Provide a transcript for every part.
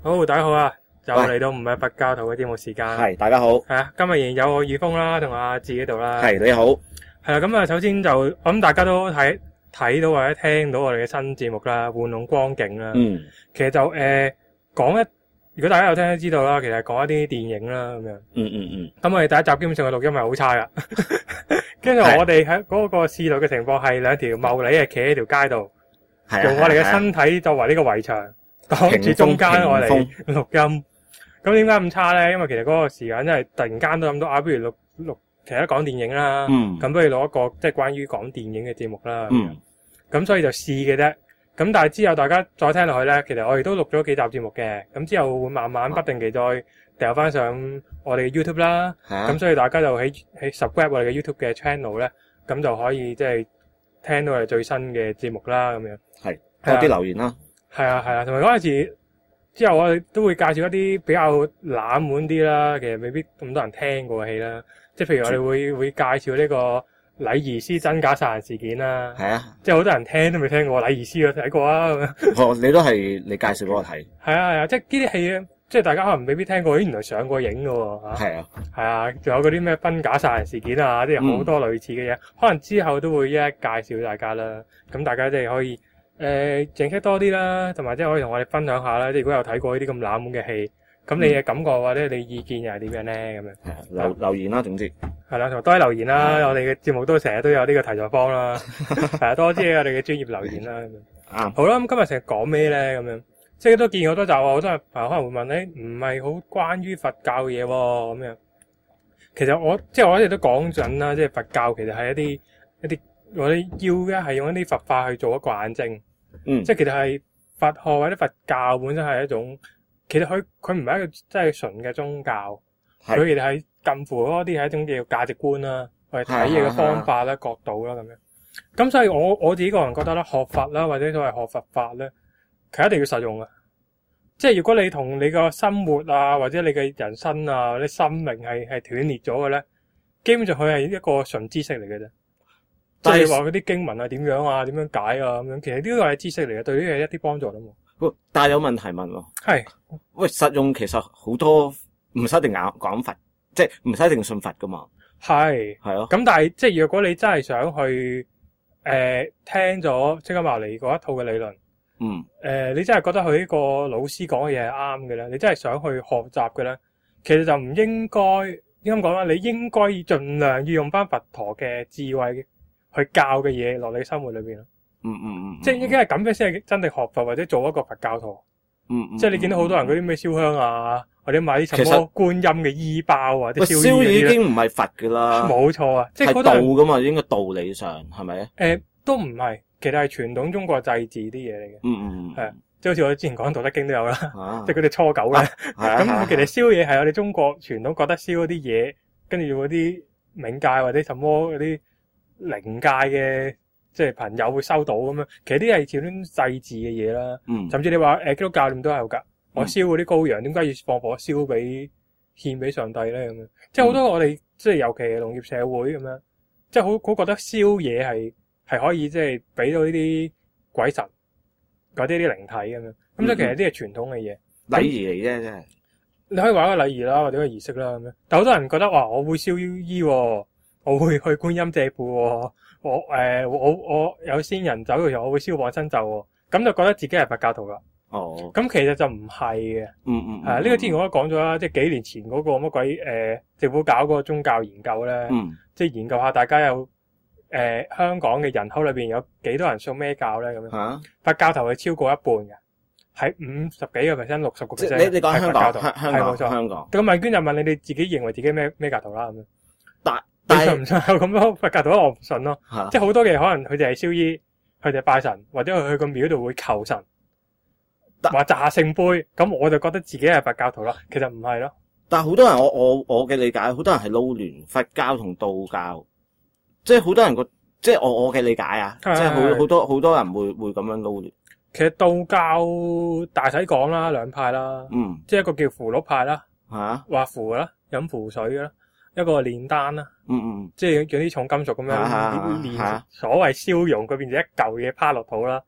好，大家好啊！就嚟到唔係佛教徒嘅節目時間。 係，大家好。 係啊，今日仍然有我宇峰啦，同阿志喺度啦。 係，你好。 係啦，咁啊，首先就我諗大家都睇到或者聽到我哋嘅新節目啦，玩弄光景啦。其實就講如果大家有聽都知道啦，其實講一啲電影啦咁樣。咁我哋第一集基本上嘅錄音係好差噶，跟住我哋喺嗰個試錄嘅情況係兩條茂利企喺條街度，用我哋嘅身體作為呢個圍牆，擋住中間我哋錄音。咁點解咁差咧？因為其實嗰個時間真係突然間都諗到不如錄其他講電影啦。咁不如錄一個即係關於講電影嘅節目啦。咁所以就試嘅啫。咁但係之後大家再聽落去咧，其實我哋都錄咗幾集節目嘅。咁之後會慢慢不定期再掉翻上我哋嘅 YouTube 啦。咁所以大家就喺 subscribe 我哋嘅 YouTube 嘅 channel 咧，咁就可以即係聽到我哋最新嘅節目啦。咁樣係多啲留言啦。係啊，同埋嗰陣時之後我哋都會介紹一啲比較冷門啲啦，其實未必咁多人聽過嘅戲啦。即係譬如我哋會介紹呢個禮儀師真假殺人事件啦。係啊，即係好多人聽都未聽過，禮儀師有睇過啊。 你都係你介紹俾我睇。係啊，即係呢啲戲咧，即係大家可能未必聽過，原來上過映㗎喎。係啊，仲有嗰啲咩真假殺人事件啊，即係好多類似嘅嘢，可能之後都會一一介紹俾大家啦。咁大家即係可以認識多啲啦，同埋即係可以同我哋分享下啦。即係如果有睇過呢啲咁冷門嘅戲，咁你嘅感覺或者你意見又係點樣咧？咁樣留言啦，總之係啦，同埋多啲留言啦。我哋嘅節目都成日都有呢個題材方啦，係啊，多啲我哋嘅專業留言啦。好啦，咁今日成日講咩咧？咁樣即係都見好多集啊，好多人可能會問你唔係好關於佛教嘅嘢喎，咁樣。其實我一直都講緊啦，即係佛教其實係一啲我哋要嘅係用一啲佛法去做一個眼證。即係其實係佛學或者佛教本身係一種，其實佢唔係一個真係純嘅宗教，佢其實係近乎嗰啲係一種叫價值觀啦，或者睇嘢嘅方法啦、角度啦咁樣。咁所以我自己個人覺得咧，學佛啦或者所謂學佛法咧，其實一定要實用嘅。即係如果你同你個生活啊或者你嘅人生啊或者生命係斷裂咗嘅咧，基本上佢係一個純知識嚟嘅啫。即係話嗰啲經文係點樣啊，點樣解啊咁樣，其實呢個係知識嚟嘅，對呢個一啲幫助都冇。 但係有問題問喎。係。喂，實用其實好多唔使一定講佛，即係唔使一定信佛噶嘛。係咯。咁但係即係如果你真係想去聽咗釋迦牟尼嗰一套嘅理論，你真係覺得佢呢個老師講嘅嘢係啱嘅咧，你真係想去學習嘅咧，其實就唔應該咁講啦，你應該盡量要用翻佛陀嘅智慧去教嘅嘢落你生活裏邊咯。即係應該係咁樣先係真正學佛或者做一個佛教徒。即係你見到好多人嗰啲咩燒香啊，或者買啲什麼觀音嘅衣包啊，啲燒已經唔係佛噶啦。冇錯啊，即係道噶嘛，應該道理上係咪？ 都唔係，其實係傳統中國祭祀啲嘢嚟嘅。係，即係好似我之前講《道德經》都有啦，即係佢哋初九咧。咁其實燒嘢係我哋中國傳統覺得燒嗰啲嘢，跟住用嗰啲冥界或者什麼嗰啲靈界嘅即係朋友會收到咁樣，其實啲係傳統祭祀嘅嘢啦。甚至你話基督教念都係噶，我燒嗰啲羔羊，點解要放火燒獻俾上帝咧？咁樣，即係好多我哋即係尤其係農業社會咁樣，即係好覺得燒嘢係可以即係俾到呢啲鬼神嗰啲靈體咁樣。咁所以其實呢啲係傳統嘅嘢， 禮儀嚟啫，真係。 你可以話一個禮儀啦，或者個儀式啦咁樣。但好多人覺得話我會燒衣，我會去觀音借庫，我有仙人走嘅時候，我會燒往生咒，咁就覺得自己係佛教徒啦。咁其實就唔係嘅。呢個之前我都講咗啦，即係幾年前嗰個乜鬼政府搞嗰個宗教研究咧，即係研究下大家有香港嘅人口裏邊有幾多人信咩教咧咁樣。佛教徒係超過一半嘅，係50幾個 percent、60%。你講香港，係冇錯，香港。咁問卷就問你自己認為自己咩教徒啦咁樣。你信唔信有咁多佛教徒？我唔信咯。即係好多嘅可能佢哋係燒衣，佢哋拜神，或者去個廟度會求神，話炸聖杯，咁我就覺得自己係佛教徒啦。其實唔係咯。 但係好多人，我嘅理解，好多人係撈亂佛教同道教，即係好多人即係我嘅理解啊，即係好多人會咁樣撈亂。 其實道教大體講啦，兩派啦，即係一個叫符籙派啦，畫符啦，飲符水啦。一個煉丹啦，即係用啲重金屬咁樣煉，所謂燒熔，佢變成一嚿嘢趴落肚啦。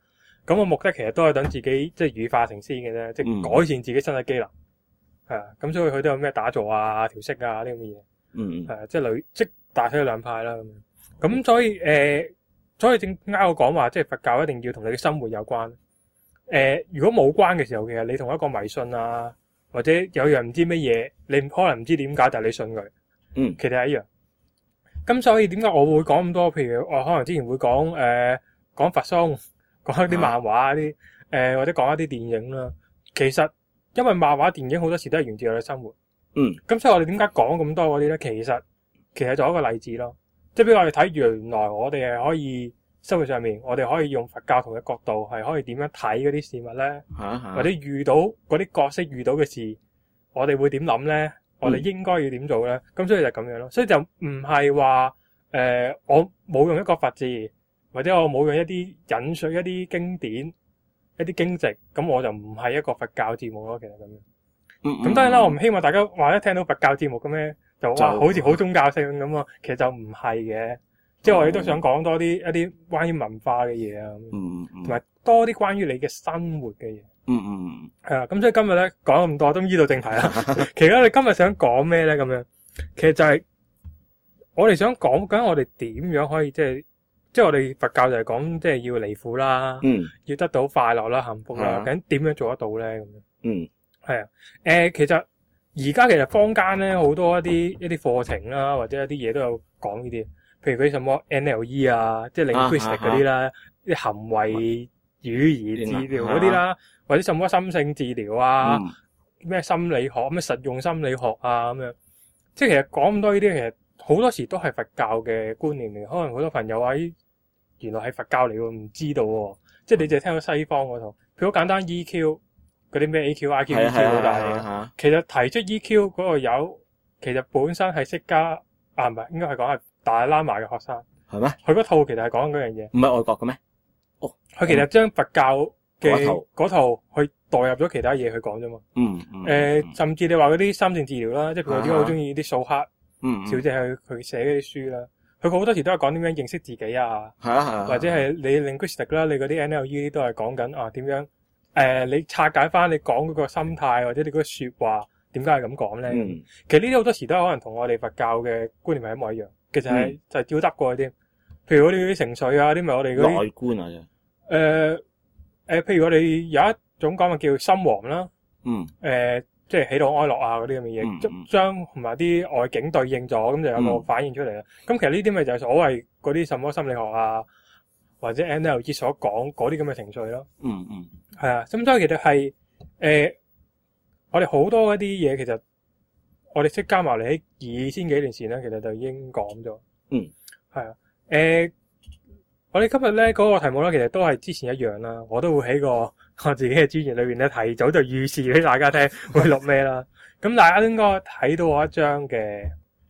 咁個目的其實都係等自己即係羽化成仙嘅啫，即係改善自己身體機能。係啊，咁所以佢都有咩打坐啊、調息啊啲咁嘅嘢。係啊，即係大體有兩派啦。咁所以正啱我講話，即係佛教一定要同你嘅生活有關。如果冇關嘅時候，其實你同一個迷信啊，或者有樣唔知乜嘢，你可能唔知點解，但係你信佢。其實係一樣。咁所以點解我會講咁多？譬如我可能之前會講佛松，講一啲漫畫啲或者講一啲電影啦。其實因為漫畫、電影好多時都係源自我哋生活。咁所以我哋點解講咁多嗰啲咧？其實就一個例子咯。即係俾我哋睇，原來我哋係可以生活上面，我哋可以用佛教同嘅角度係可以點樣睇嗰啲事物咧，或者遇到嗰啲角色遇到嘅事，我哋會點諗咧？我哋應該要點做咧？咁所以就咁樣咯。所以就唔係話我冇用一個佛字，或者我冇用一啲引述一啲經典、一啲經籍，咁我就唔係一個佛教節目咯。其實咁樣。咁當然啦，我唔希望大家話一聽到佛教節目咁咧，就哇好似好宗教性咁啊。其實就唔係嘅，即係我哋都想講多啲一啲關於文化嘅嘢啊，同埋多啲關於你嘅生活嘅嘢。係啊，咁所以今日咧講咁多，都依到正題啦。其實我哋今日想講咩咧？咁樣，其實就係我哋想講緊我哋點樣可以即係我哋佛教就係講即係要離苦啦，要得到快樂啦、幸福啦，究竟點樣做得到咧？咁樣，係啊，其實而家其實坊間咧好多一啲課程啦，或者一啲嘢都有講呢啲，譬如嗰啲什麼 NLE 啊，即係 linguistic 嗰啲啦，啲行為語言治療嗰啲啦，或者什麼心性治療啊，咩心理學、咩實用心理學啊咁樣，即係其實講咁多呢啲，其實好多時都係佛教嘅觀念嚟。可能好多朋友話原來係佛教嚟喎，唔知道喎，即係你淨係聽到西方嗰套，譬如好簡單 EQ 嗰啲咩 AQ、IQ、EQ 好大嘅，其實提出 EQ 嗰個友，其實本身係釋迦唔係應該係講係達賴喇嘛嘅學生，係咩？佢嗰套其實係講嗰樣嘢，唔係外國嘅咩？佢其實將佛教嘅嗰套去代入咗其他嘢去講啫嘛。甚至你話嗰啲心性治療啦，即係譬如我點解好中意啲素克小姐佢寫嗰啲書啦，佢好多時都係講點樣認識自己啊，或者係你 linguistic 啦，你嗰啲 NLE 都係講緊點樣你拆解翻你講嗰個心態或者你嗰個說話點解係咁講咧？其實呢啲好多時都係可能同我哋佛教嘅觀念係一模一樣，其實係就係照得過啲。譬如我哋啲情緒啊，啲咪我哋嗰啲內觀啊。譬如我哋有一種講法叫心王啦，即係喜怒哀樂啊嗰啲咁嘅嘢，將同埋啲外境對應咗，咁就有個反應出嚟啦。咁其實呢啲咪就係所謂嗰啲什麼心理學啊，或者 NLE 所講嗰啲咁嘅情緒咯。係啊，咁所以其實係我哋好多一啲嘢，其實我哋釋迦牟尼喺2000幾年前咧，其實就已經講咗。係啊，我哋今日咧嗰個題目咧，其實都係之前一樣啦。我都會喺我自己嘅專業裏邊咧，提早就預示俾大家聽會錄咩啦。咁大家應該睇到我一張嘅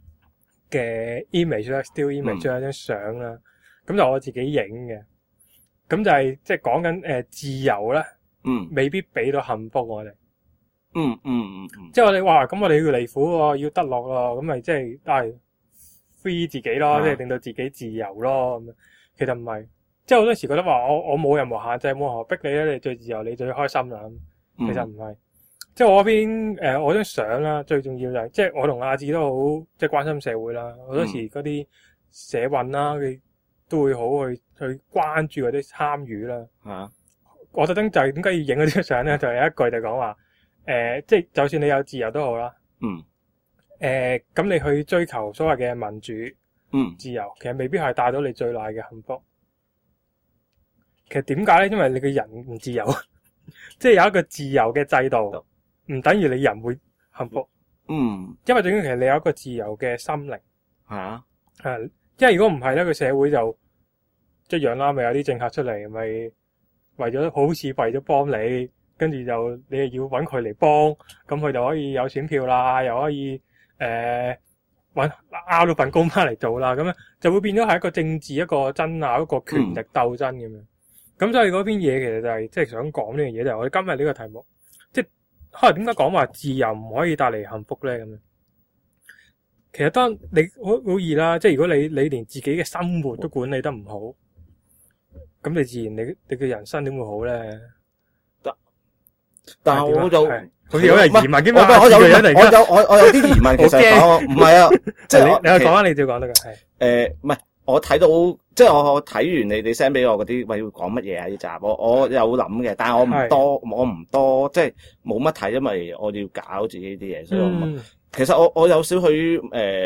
image 啦，still image 啦，張相啦。咁就我自己影嘅。咁就係即係講緊自由咧，未必俾到幸福我哋。即係我哋話咁，我哋要離苦喎，要得樂咯，咁咪即係都係 free 自己咯，即係令到自己自由咯咁樣。其實唔係，即係好多時覺得話我冇任何限制，冇任何逼你咧，你最自由，你最開心啦。其實唔係，即係我嗰邊我張相啦，最重要就係，即係我同阿志都好即係關心社會啦。好多時嗰啲社運啦，佢都會好去關注或者參與啦。我特登就係點解要影嗰張相咧？就係有一句就講話，即係就算你有自由都好啦。咁你去追求所謂嘅民主。自由其實未必係帶到你最大嘅幸福。其實點解咧？因為你嘅人唔自由，即係有一個自由嘅制度，唔等於你人會幸福。因為最緊要其實你有一個自由嘅心靈。因為如果唔係咧，個社會就一樣啦，咪有啲政客出嚟，咪為咗好似為咗幫你，跟住就你又要搵佢嚟幫，咁佢就可以有選票啦，又可以拗到份工翻嚟做啦，咁樣就會變咗係一個政治一個爭拗一個權力鬥爭咁樣。咁所以嗰邊嘢其實就係即係想講呢樣嘢，就係我哋今日呢個題目，即係可能點解講話自由唔可以帶嚟幸福咧？咁樣其實當你好易啦，即係如果你連自己嘅生活都管理得唔好， 咁你自然你嘅人生點會好咧？ 但係我就好似有人疑問嘅嘛， 我有啲疑問，其實唔係啊，即係你講啊，你就講得噶係。 唔係我睇到，即係我睇完你 send 俾我嗰啲，喂，要講乜嘢啊？呢集我有諗嘅，但係我唔多，即係冇乜睇，因為我要搞自己啲嘢，所以其實我有少許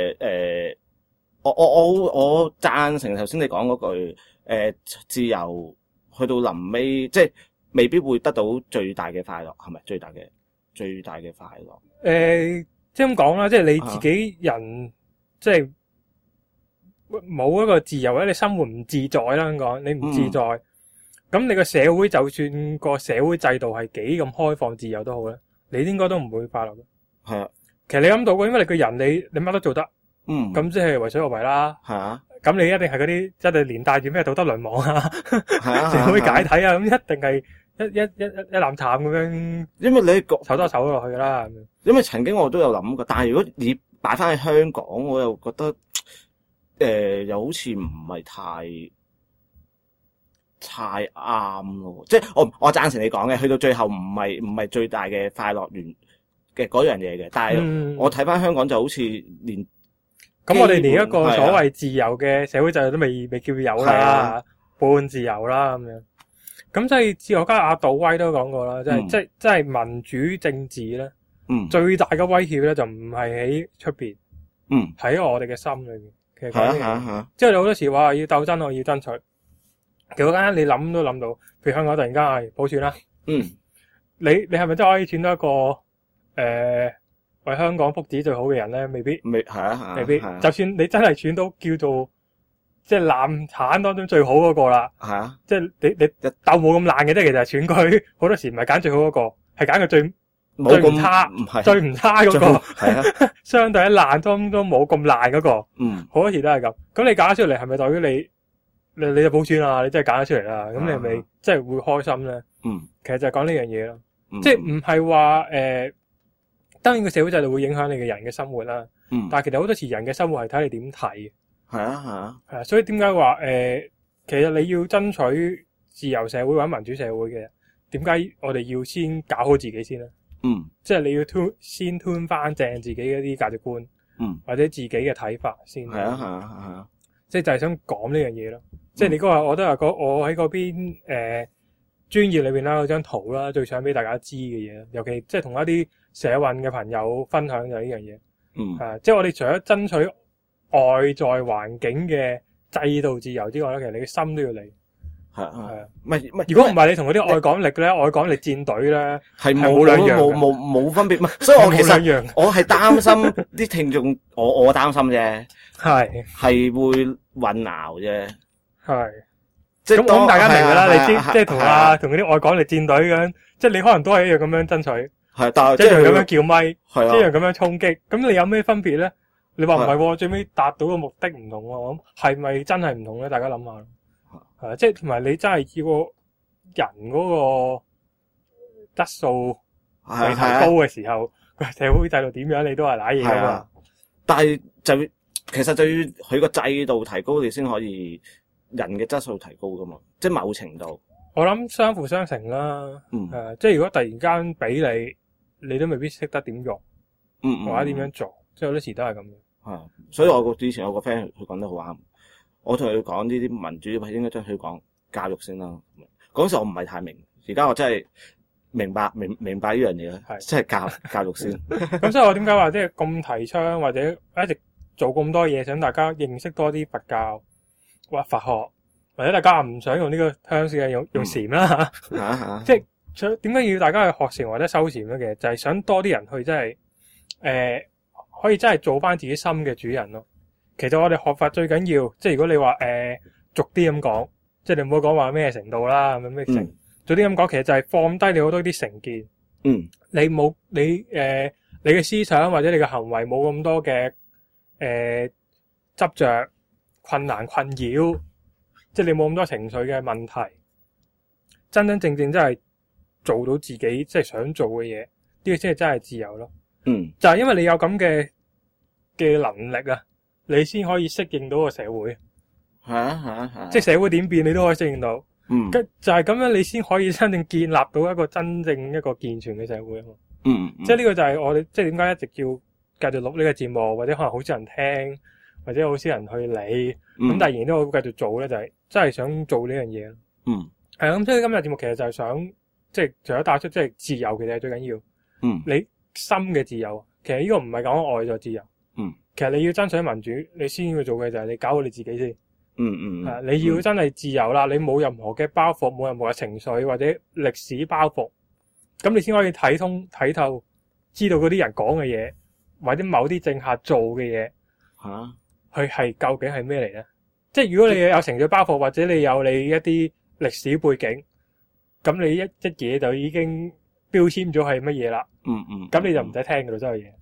我贊成頭先你講嗰句自由去到臨尾，即係未必會得到最大嘅快樂，係咪最大嘅快樂？ 即係咁講啦，即係你自己人，即係冇一個自由，或者你生活唔自在啦。咁講，你唔自在，咁你個社會就算個社會制度係幾咁開放自由都好咧，你應該都唔會快樂嘅。 係啊， 其實你諗到嘅，因為你個人你乜都做得，咁即係為所欲為啦。係啊，咁你一定係嗰啲一定連帶住咩道德淪亡啊，社會解體啊，咁一定係一啖淡咁樣。因為你手多手落去啦。 因為曾經我都有諗過，但係如果你擺翻喺香港，我又覺得又好似唔係太啱咯。即係我贊成你講嘅，去到最後唔係最大嘅快樂源嘅嗰樣嘢嘅。但係我睇翻香港就好似連咁，我哋連一個所謂自由嘅社會制度都未叫有啦，半自由啦咁樣。咁即係哲學家阿杜威都講過啦，即係民主政治咧，最大嘅威脅咧就唔係喺出邊，喺我哋嘅心裏面。其實即係你好多時話要鬥爭，我要爭取。其實嗰間你諗都諗到，譬如香港突然間係普選啦，你係咪真係可以選到一個為香港福祉最好嘅人咧？未必，未必。就算你真係選到叫做即係爛產當中最好嗰個啦，即係你鬥冇咁爛嘅啫。其實選舉好多時唔係揀最好嗰個，係揀個最唔差，最唔差嗰個，相對喺爛當中冇咁爛嗰個，好多時都係咁。咁你揀出嚟係咪代表你就普選啊？你真係揀得出嚟啦，咁你係咪真係會開心咧？其實就係講呢樣嘢咯，即係唔係話當然個社會制度會影響你嘅人嘅生活啦，但係其實好多時人嘅生活係睇你點睇。係啊，所以點解話其實你要爭取自由社會或者民主社會嘅，點解我哋要先搞好自己先咧？即係你要先 tune 翻正自己嗰啲價值觀，或者自己嘅睇法先。係啊，即係就係想講呢樣嘢咯。即係你嗰日我都係我喺嗰邊專業裏邊啦，有張圖啦，最想俾大家知嘅嘢，尤其即係同一啲社運嘅朋友分享就係呢樣嘢。即係我哋除咗爭取外在環境嘅制度自由之外咧，其實你嘅心都要嚟。係啊，唔係，如果唔係你同嗰啲愛港力咧，愛港力戰隊咧，係冇兩樣，冇分別。所以我其實我係擔心啲聽眾，我擔心啫，係會混淆啫。即係咁大家明噶啦，你知即係同嗰啲愛港力戰隊咁，即係你可能都係一樣咁樣爭取，但係一樣咁樣叫咪，一樣咁樣衝擊。咁你有咩分別咧？你話唔係，最尾達到嘅目的唔同喎，咁係咪真係唔同咧？大家諗下。即係同埋你真係要個人嗰個質素未提高嘅時候，社會制度點樣你都係瀨嘢噶嘛。但係其實就要佢個制度提高，你先可以人嘅質素提高噶嘛。即係某程度，我諗相輔相成啦。即係如果突然間俾你都未必識得點用，或者點樣做，即係好多時都係咁樣。所以我之前有個 friend 佢講得好啱。我同佢講呢啲民主係應該將佢講教育先啦。嗰時我唔係太明，而家我真係明白呢樣嘢啦。即係教育先。咁所以我點解話即係咁提倡或者一直做咁多嘢，想大家認識多啲佛教或佛學，或者大家唔想用呢個香嘅用禪啦嚇。即係點解要大家去學禪或者修禪咧？其實就係想多啲人去真係可以真係做翻自己心嘅主人咯。其實我哋學法最緊要，即係如果你話俗啲咁講，即係你唔好講話咩程度啦，咁咩成，俗啲咁講，其實就係放低你好多啲成見。你冇你嘅思想或者你嘅行為冇咁多嘅執着、困難、困擾，即係你冇咁多情緒嘅問題，真真正正真係做到自己即係想做嘅嘢，呢個先係真係自由咯。就係因為你有咁嘅能力啊。你先可以適應到個社會，即係社會點變，你都可以適應到。 就係咁樣，你先可以真正建立到一個真正一個健全嘅社會啊嘛。即係呢個就係我哋即係點解一直要繼續錄呢個節目，或者可能好少人聽，或者好少人去理，咁但係仍然都好繼續做咧，就係真係想做呢樣嘢。係咁，所以今日節目其實就係想即係除咗帶出即係自由，其實係最緊要。你心嘅自由，其實呢個唔係講外在自由。其實你要爭取民主，你先要做嘅就係你搞好你自己先。你要真係自由啦，你冇任何嘅包袱，冇任何嘅情緒或者歷史包袱，咁你先可以睇通睇透，知道嗰啲人講嘅嘢，或者某啲政客做嘅嘢，佢係究竟係咩嚟咧？即係如果你有情緒包袱，或者你有你一啲歷史背景，咁你一嘢就已經標籤咗係乜嘢啦。咁你就唔使聽㗎啦，所有嘢。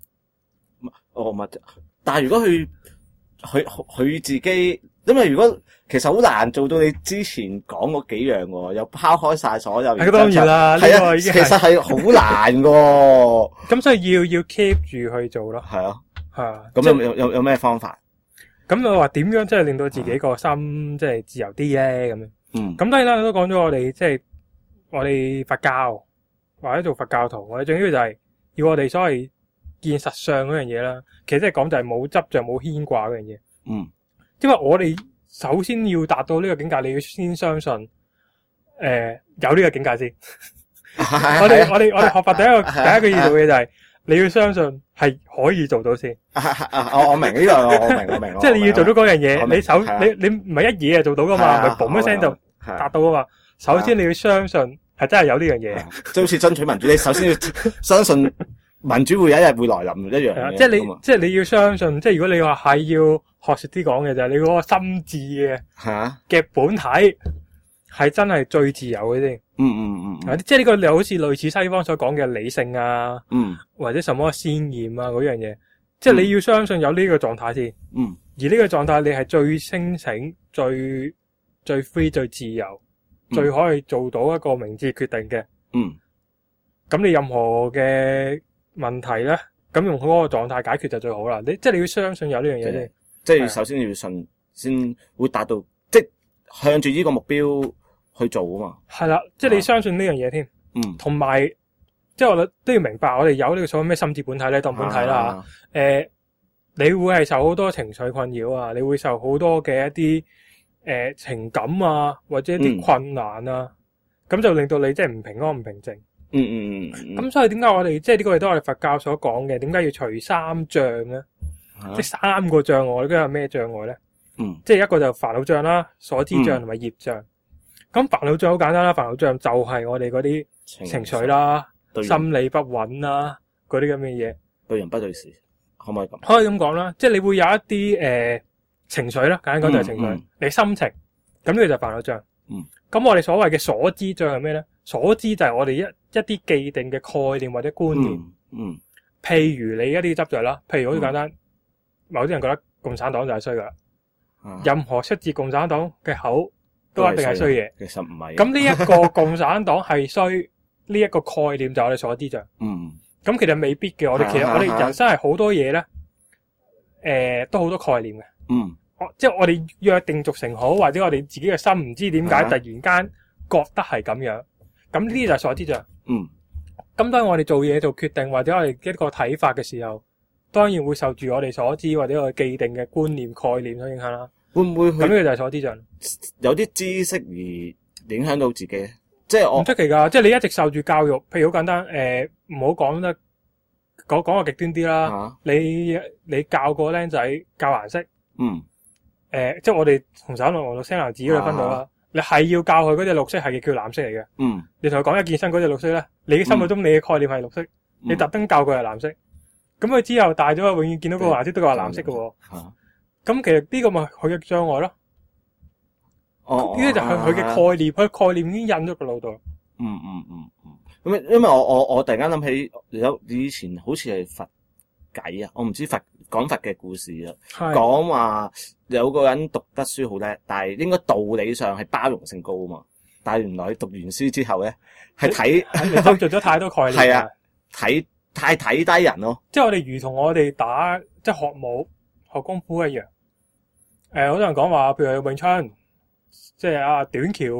但係如果佢自己，因為如果其實好難做到你之前講嗰幾樣喎，又拋開晒所有。 當然啦， 係啊，其實係好難㗎。 咁所以要 keep 住去做咯。 係啊。咁有咩方法？ 咁我話點樣即係令到自己個心即係自由啲咧？咁樣。咁當然啦，都講咗我哋即係我哋佛教或者做佛教徒，我哋最緊要就係要我哋所謂見實相嗰樣嘢啦。其實即係講就係冇執着冇牽掛嗰樣嘢。因為我哋首先要達到呢個境界，你要先相信有呢個境界先。我哋學佛第一個要做嘅就係你要相信係可以做到先。 我明呢個，我明。 即係你要做到嗰樣嘢，你唔係一嘢就做到噶嘛，唔係嘣一聲就達到噶嘛。首先你要相信係真係有呢樣嘢。 即係好似爭取民主，你首先要相信民主會有一日會來臨一樣。 即係你要相信，即係如果你話係要學術啲講嘅就係你嗰個心智嘅本體係真係最自由嘅先。即係呢個好似類似西方所講嘅理性啊，或者什麼先驗啊嗰樣嘢。即係你要相信有呢個狀態先。而呢個狀態你係最清醒、最 free、最自由、最可以做到一個明智決定嘅。咁你任何嘅問題咧，咁用嗰個狀態解決就最好啦。即係你要相信有呢樣嘢先。 即係首先要信，先會達到，即係向住呢個目標去做啊嘛。係啦， 即係你相信呢樣嘢添。同埋，即係我哋都要明白，我哋有呢個所謂咩心智本體咧，當本體啦。你會係受好多情緒困擾啊，你會受好多嘅一啲情感啊，或者一啲困難啊，咁就令到你即係唔平安唔平靜。咁所以點解我哋即係呢個亦都係我哋佛教所講嘅？點解要除三障咧？即係三個障礙，咁有咩障礙咧？即係一個就煩惱障啦、所知障同埋業障。咁煩惱障好簡單啦，煩惱障就係我哋嗰啲情緒啦、心理不穩啦嗰啲咁嘅嘢。 對人不對事，可唔可以咁？ 可以咁講啦，即係你會有一啲情緒啦，簡單講就係情緒。你心情，咁呢個就係煩惱障。咁我哋所謂嘅所知障係咩咧？所知就係我哋一啲既定嘅概念或者觀念。譬如你一啲執着啦，譬如好簡單。某啲人覺得共產黨就係衰噶啦，任何出自共產黨嘅口都一定係衰嘢。 其實唔係。 咁呢一個共產黨係衰，呢一個概念就係我哋所知障。咁其實未必嘅，我哋其實我哋人生係好多嘢咧，都好多概念嘅。即係我哋約定俗成好，或者我哋自己嘅心唔知點解突然間覺得係咁樣，咁呢啲就係所知障。咁當我哋做嘢做決定或者我哋一個睇法嘅時候，當然會受住我哋所知或者我哋既定嘅觀念概念所影響啦。 會唔會咁呢個就係所知障？ 有啲知識而影響到自己，即係我唔出奇噶。即係你一直受住教育，譬如好簡單，唔好講得講個極端啲啦。你教個僆仔教顏色，即係我哋紅橙黃綠青藍紫嗰度分到啦。你係要教佢嗰隻綠色係叫藍色嚟嘅。你同佢講一健身嗰隻綠色咧，你心目中你嘅概念係綠色，你特登教佢係藍色。咁佢之後大咗，永遠見到個顏色都係藍色嘅喎。咁其實呢個咪佢嘅障礙咯。呢啲就係佢嘅概念，佢概念已經印咗個腦度。 咁因為我突然間諗起有以前好似係佛偈啊，我唔知講佛嘅故事啊，講話有個人讀得書好叻，但係應該道理上係包容性高啊嘛。但係原來佢讀完書之後咧，係睇都做咗太多概念。 係啊，太睇低人咯， 即係我哋如同我哋打即係學武學功夫一樣。好多人講話，譬如詠春，即係短橋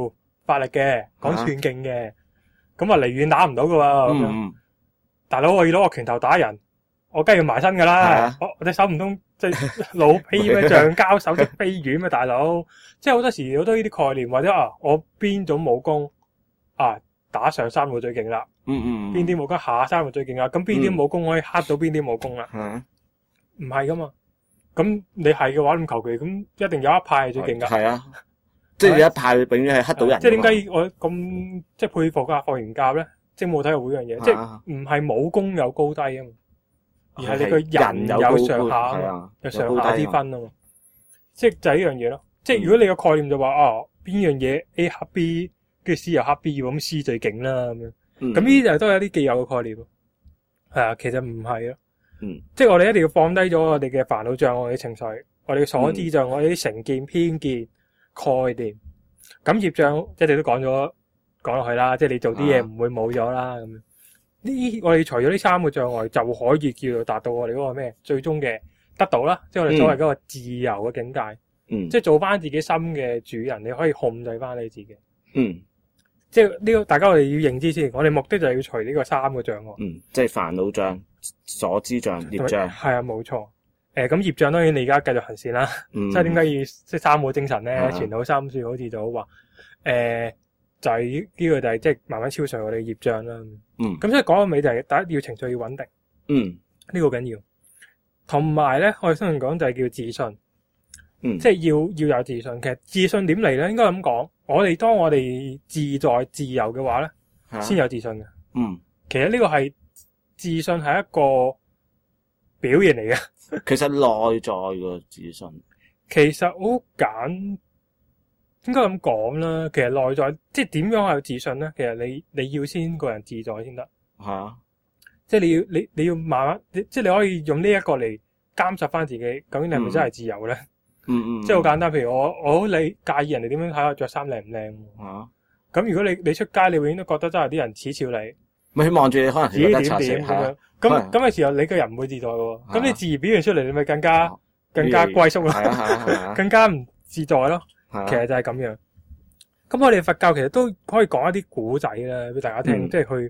法力嘅，講寸勁嘅，咁啊離遠打唔到噶喎。咁樣大佬我要攞個拳頭打人，我梗係要埋身噶啦。我隻手唔通即係老飛咩橡膠手識飛遠咩大佬？即係好多時好多呢啲概念，或者我邊種武功打上三個最勁啦。邊啲武功下三個最勁啦？咁邊啲武功可以黑到邊啲武功啦？唔係噶嘛？咁你係嘅話，咁求其咁一定有一派係最勁噶。係啊， 即係有一派永遠係黑到人。 即係點解我咁即係佩服霍元甲咧？精武體育會呢樣嘢，即係唔係武功有高低啊嘛，而係你個人有上下啊嘛，有上下之分啊嘛。即係就係呢樣嘢咯。即係如果你個概念就話邊樣嘢 A 黑 B， 跟住 C 又黑 B， 咁 C 最勁啦咁樣。咁呢啲就都有啲既有嘅概念咯。係啊，其實唔係咯。即係我哋一定要放低咗我哋嘅煩惱障礙嘅情緒，我哋嘅所知障礙，我哋啲成見、偏見、概念。咁業障一直都講落去啦，即係你做啲嘢唔會冇咗啦咁樣。呢我哋除咗呢三個障礙，就可以叫做達到我哋嗰個咩最終嘅得到啦，即係我哋所謂嗰個自由嘅境界。即係做翻自己心嘅主人，你可以控制翻你自己。即係呢個大家我哋要認知先，我哋目的就係要除呢個三個障礙。 即係煩惱障、所知障、業障。 係啊，冇錯。咁業障當然你而家繼續行善啦。即係點解要即係三個精神咧？傳好三說好似就好話就係呢個就係即係慢慢超除我哋嘅業障啦。咁所以講到尾就係第一要情緒要穩定。呢個緊要。同埋咧，我哋相信講就係叫自信。即係要有自信。其實自信點嚟咧？應該咁講，當我哋自在自由嘅話咧，先有自信嘅。其實呢個係自信係一個表現嚟嘅。 其實內在嘅自信， 其實好簡。應該咁講啦，其實內在即係點樣有自信咧？其實你要先個人自在先得。即係你要慢慢，即係你可以用呢一個嚟監察翻自己，究竟你係咪真係自由咧？即係好簡單，譬如我好介意人哋點樣睇我着衫靚唔靚。咁如果你出街，你永遠都覺得真係啲人恥笑你， 咪望住你可能自己點咁樣。咁嘅時候，你個人唔會自在喎。咁你自然表現出嚟，你咪更加龜縮咯，更加唔自在咯。其實就係咁樣。咁我哋佛教其實都可以講一啲古仔啦，俾大家聽，即係去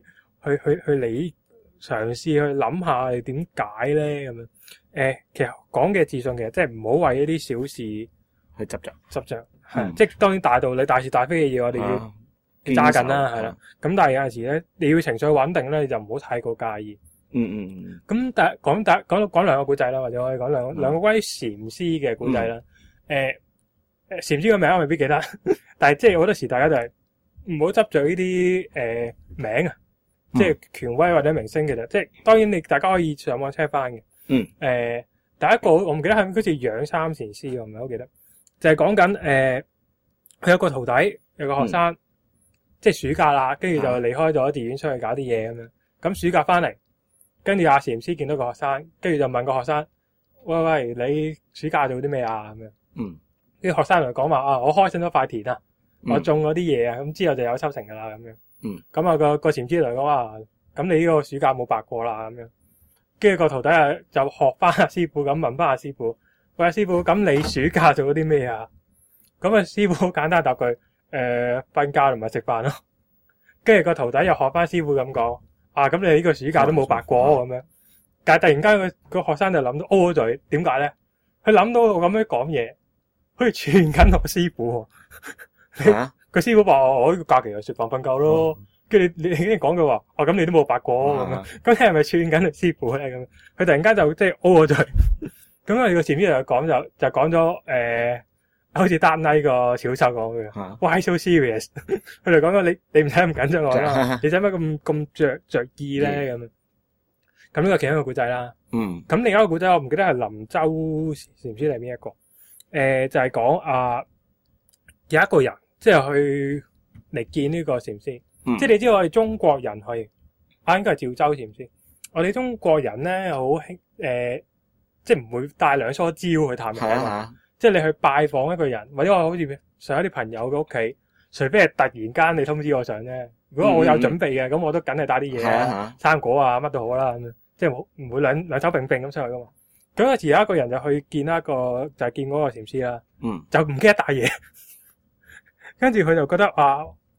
嘗試去諗下係點解咧咁樣。其實講嘅自信其實即係唔好為一啲小事去執着， 即係當然大道理、大是大非嘅嘢，我哋要揸緊啦，係啦。咁但係有陣時咧，你要情緒穩定咧，你就唔好太過介意。咁講兩個古仔啦，或者我哋講兩個關於禪師嘅古仔啦。禪師個名我未必記得，但係即係好多時大家就係唔好執着呢啲名啊，即係權威或者明星。其實即係當然大家可以上網 check 翻嘅。第一個我唔記得係好似養三禪師，我唔係好記得，就係講緊佢有個徒弟，有個學生，即係暑假啦，跟住就離開咗寺院出去搞啲嘢咁樣。咁暑假翻嚟，跟住阿禪師見到個學生，跟住就問個學生：喂，你暑假做啲咩啊？咁樣。啲學生嚟講話我開墾咗塊田啊，我種咗啲嘢啊，咁之後就有收成噶啦咁樣。咁啊個禪師嚟講話，咁你呢個暑假冇白過啦咁樣。跟住個徒弟就學翻阿師傅咁問翻阿師傅：喂，阿師傅，咁你暑假做咗啲咩啊？咁啊師傅好簡單答句：瞓覺同埋食飯咯。跟住個徒弟又學翻師傅咁講：咁你呢個暑假都冇白過咁樣。但係突然間個學生就諗到 O 咗嘴，點解咧？佢諗到我咁樣講嘢。好似串緊我師傅喎，個師傅話我呢個假期就食飯瞓覺咯，跟住你已經講佢話，咁你都冇白過咁樣，咁你係咪串緊你師傅咧？咁樣佢突然間就即係 O 咗嘴，咁我哋個前邊就講咗好似丹尼個小丑講嘅，Why so serious？ 佢哋講咗你唔使咁緊張我啦，你使乜咁着意咧咁樣？咁呢個其中一個古仔啦，咁另一個古仔我唔記得係林州禪師定係邊一個。就係講有一個人即係去嚟見呢個禪師，即係你知道我哋中國人去應該係趙州禪師。我哋中國人咧好興即係唔會帶兩梳蕉去探人，即係你去拜訪一個人，或者我好似上一啲朋友嘅屋企，除非係突然間你通知我上啫。如果我有準備嘅，咁我都梗係帶啲嘢生果乜都好啦，咁樣即係唔會兩手並並咁出去噶嘛。咁有時有一個人就去見見嗰個禪師啦，就唔記得帶嘢，跟住佢就覺得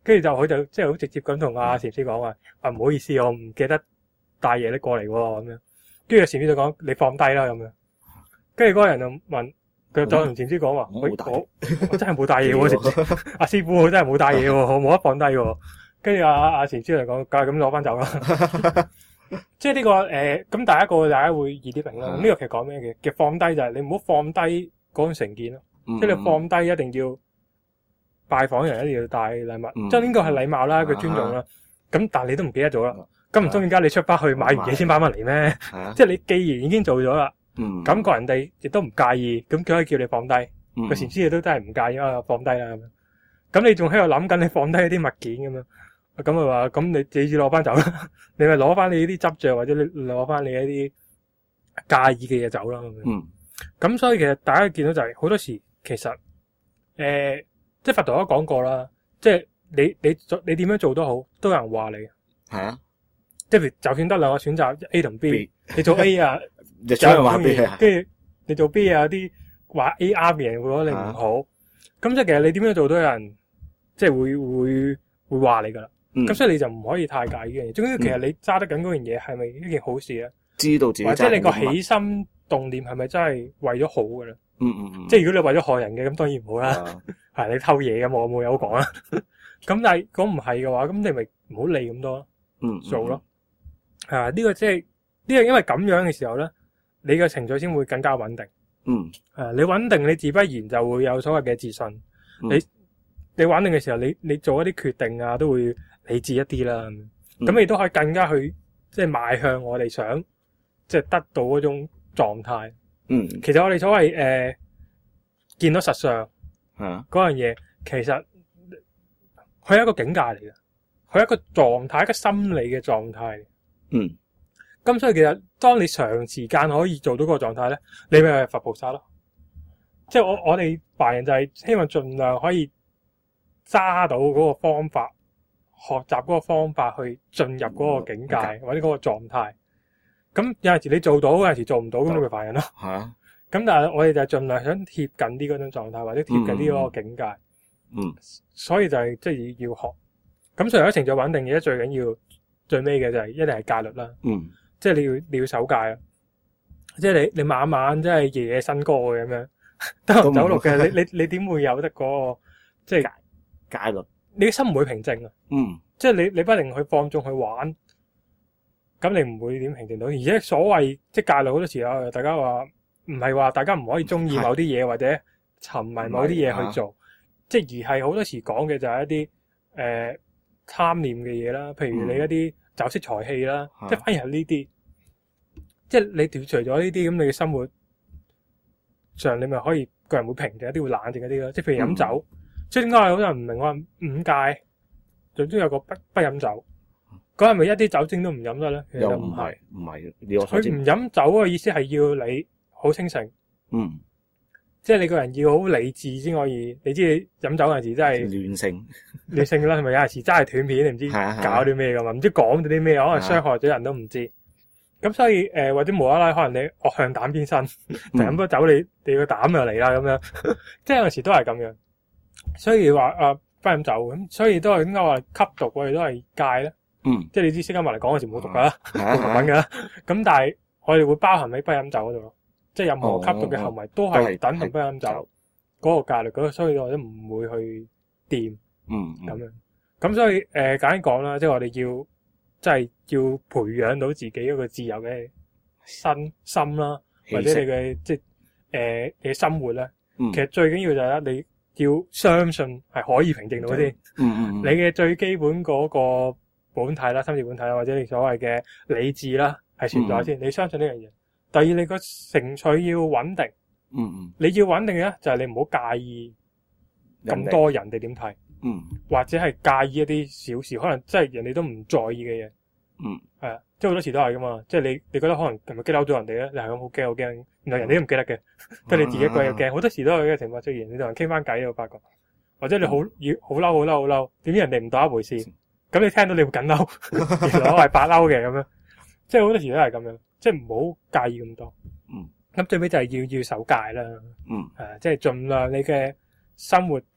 跟住就佢就即係好直接咁同阿禪師講話，唔好意思，我唔記得帶嘢拎過嚟喎咁樣。跟住禪師就講你放低啦咁樣。跟住嗰個人就問佢，就同禪師講話，我真係冇帶嘢喎，阿師傅我真係冇帶嘢喎，我冇得放低喎。跟住阿禪師就講，梗係咁攞翻走啦。即係呢個咁大家會易啲明啦。呢個其實講咩嘅？其實放低就係你唔好放低嗰種成見咯。即係你放低一定要拜訪人一定要帶禮物，即係呢個係禮貌啦，佢尊重啦。咁但係你都唔記得咗啦。咁唔通而家你出翻去買完嘢先翻翻嚟咩？即係你既然已經做咗啦，感覺人哋亦都唔介意，咁佢可以叫你放低。個禪師亦都真係唔介意啊，放低啦咁樣。咁你仲喺度諗緊你放低一啲物件咁樣。咁啊話，咁你自己攞翻走啦，你咪攞翻你啲執着，或者你攞翻你一啲介意嘅嘢走啦。咁所以其實大家見到就係好多時，其實即係佛陀都講過啦，即係你點樣做都好，都有人話你。係啊，即係就算得兩個選擇 A 同 B， 你做 A 啊，有人話 B， 跟住你做 B 啊，有啲話 A 啱嘅人會覺得你唔好。咁即係其實你點樣做都有人即係會話你噶啦。咁所以你就唔可以太介意嘅嘢。總之，其實你揸得緊嗰樣嘢係咪一件好事咧？知道自己或者你個起心動念係咪真係為咗好嘅咧？即係如果你為咗害人嘅，咁當然唔好啦。係你偷嘢咁，我冇嘢好講啦。咁但係如果唔係嘅話，咁你咪唔好理咁多，做咯。呢個即係呢個，因為咁樣嘅時候咧，你嘅情緒先會更加穩定。你穩定，你自不然就會有所謂嘅自信。你穩定嘅時候，你做一啲決定啊，都會理智一啲啦。咁你都可以更加去即係邁向我哋想即係得到嗰種狀態。其實我哋所謂見到實相嗰樣嘢，其實佢係一個境界嚟嘅，佢係一個狀態，一個心理嘅狀態。咁所以其實當你長時間可以做到嗰個狀態咧，你咪係佛菩薩咯。即係我哋凡人就係希望盡量可以揸到嗰個方法，學習嗰個方法去進入嗰個境界或者嗰個狀態。咁有陣時你做到，有陣時做唔到，咁你咪凡人咯。咁但係我哋就係盡量想貼近啲嗰種狀態，或者貼近啲嗰個境界。所以就係即係要學。咁除咗程序穩定嘅，最緊要最尾嘅就係一定係戒律啦。即係你要守戒啊！即係你晚晚即係夜夜笙歌嘅咁樣，得閒走路嘅，你點會有得嗰個即係戒律？你嘅心唔會平靜啊！即係你不停去放縱去玩，咁你唔會點平靜到。而且所謂即係戒律好多時候，大家話唔係話大家唔可以中意某啲嘢或者沉迷某啲嘢去做，即係而係好多時講嘅就係一啲貪念嘅嘢啦，譬如你一啲酒色財氣啦，即係反而係呢啲，即係你斷除咗呢啲，咁你嘅生活上你咪可以個人會平靜一啲，會冷靜一啲咯。即係譬如飲酒，即係點解好多人唔明話五戒，總之有個不飲酒，咁係咪一啲酒精都唔飲得咧？其實又唔係，佢唔飲酒嘅意思係要你好清醒，即係你個人要好理智先可以。你知你飲酒嗰陣時真係亂性啦，係咪有陣時真係斷片，你唔知搞啲咩噶嘛？唔知講咗啲咩，可能傷害咗人都唔知。咁所以或者無啦啦，可能你惡向膽邊生，飲多酒你個膽又嚟啦咁樣，即係有陣時都係咁樣。所以話不飲酒咁，所以都係點解話吸毒我哋都係戒咧？即係你知釋迦牟尼講嗰時冇毒噶啦，冇毒品噶啦。咁但係我哋會包含喺不飲酒嗰度咯。即係任何吸毒嘅行為都係等同不飲酒嗰個戒律嗰個，所以我都唔會去掂咁樣。咁所以簡單講啦，即係我哋要即係要培養到自己一個自由嘅心啦，或者你嘅即係你嘅生活咧。其實最緊要就係你要相信係可以平靜到先。你嘅最基本嗰個本體啦、心智本體啦，或者你所謂嘅理智啦，係存在先。你相信呢樣嘢。第二，你個情緒要穩定。你要穩定嘅咧，就係你唔好介意咁多人哋點睇。或者係介意一啲小事，可能真係人哋都唔在意嘅嘢。係啊，即係好多時都係噶嘛。即係你覺得可能係咪激嬲咗人哋咧？你係咁好驚好驚，原來人哋都唔記得嘅，得你自己一個人驚。好多時都有呢個情況出現。你同人傾翻偈，你會發覺，或者你好嬲，點知人哋唔當一回事，咁你聽到你會緊嬲，原來我係白嬲嘅咁樣。即係好多時都係咁樣。即係唔好介意咁多。咁最尾就係要守戒啦。即係盡量你嘅生活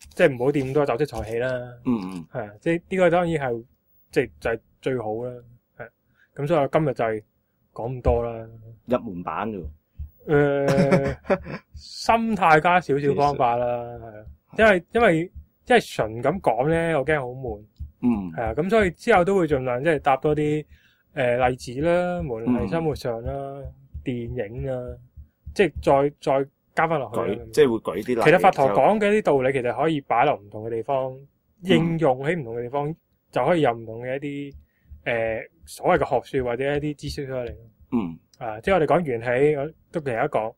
即係唔好掂咁多酒色財氣啦。係啊，即係呢個當然係即係就係最好啦。係咁，所以我今日就係講咁多啦。 入門版啫。 心態加少少方法啦，係啊，因為即係純咁講咧，我驚好悶。係啊，咁所以之後都會盡量即係搭多啲例子啦，無論係生活上啦、電影啦，即係再加翻落去。 即係會舉啲例子。 其實佛陀講嘅啲道理，其實可以擺落唔同嘅地方，應用喺唔同嘅地方，就可以有唔同嘅一啲所謂嘅學說或者一啲知識出嚟。即係我哋講緣起，我都其實一講。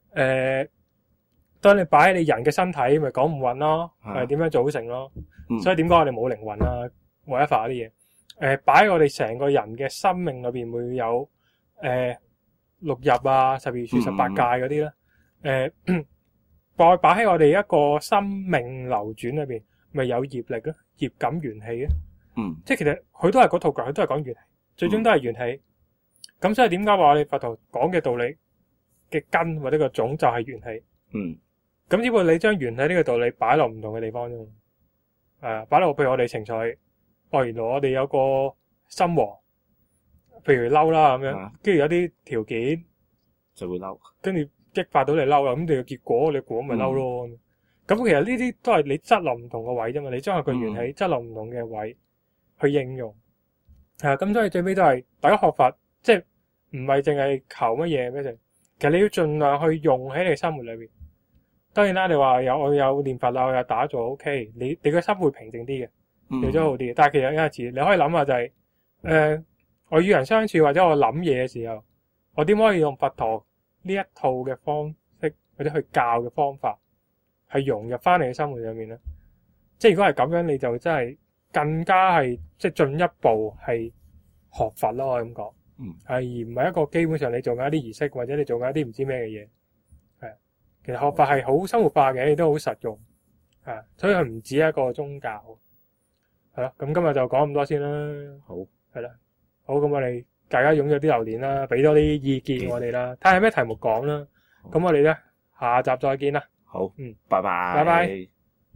當你擺喺你人嘅身體，咪講五蘊咯，係點樣組成咯。所以點解我哋冇靈魂啊、冇一法嗰啲嘢？擺喺我哋成個人嘅生命裏邊會有六入啊、12處、18界嗰啲咧。擺喺我哋一個生命流轉裏邊，咪有業力咯、業感緣起啊。即係其實佢都係嗰套句，佢都係講緣起，最終都係緣起。咁所以點解話我哋佛陀講嘅道理嘅根或者個種就係緣起？咁只不過你將緣起呢個道理擺落唔同嘅地方啫嘛。擺落譬如我哋情緒，原來我哋有個心王，譬如嬲啦咁樣，跟住有啲條件就會嬲， 跟住激發到你嬲啦，咁你嘅結果你果咪嬲咯。咁其實呢啲都係你質落唔同嘅位啫嘛，你將佢緣起質落唔同嘅位去應用。咁所以最尾都係大家學法。即係唔係淨係求乜嘢咩？其實你要盡量去用喺你嘅生活裏邊。當然啦，你話我有念佛啦，我有打坐 OK， 你個心會平靜啲嘅，做咗好啲。但係其實有陣時你可以諗下就係，我與人相處或者我諗嘢嘅時候，我點可以用佛陀呢一套嘅方式或者去教嘅方法，係融入翻你嘅生活上面咧？即係如果係咁樣，你就真係更加係即係進一步係學佛咯，我咁講。而唔係一個基本上你做緊一啲儀式，或者你做緊一啲唔知咩嘅嘢。其實學法係好生活化嘅，亦都好實用。所以佢唔止一個宗教。係咯，咁今日就講咁多先啦。 好， 係啦，好，咁我哋大家踴躍啲留言啦，俾多啲意見我哋啦，睇下咩題目講啦。咁我哋咧下集再見啦。 好，拜拜。 拜拜。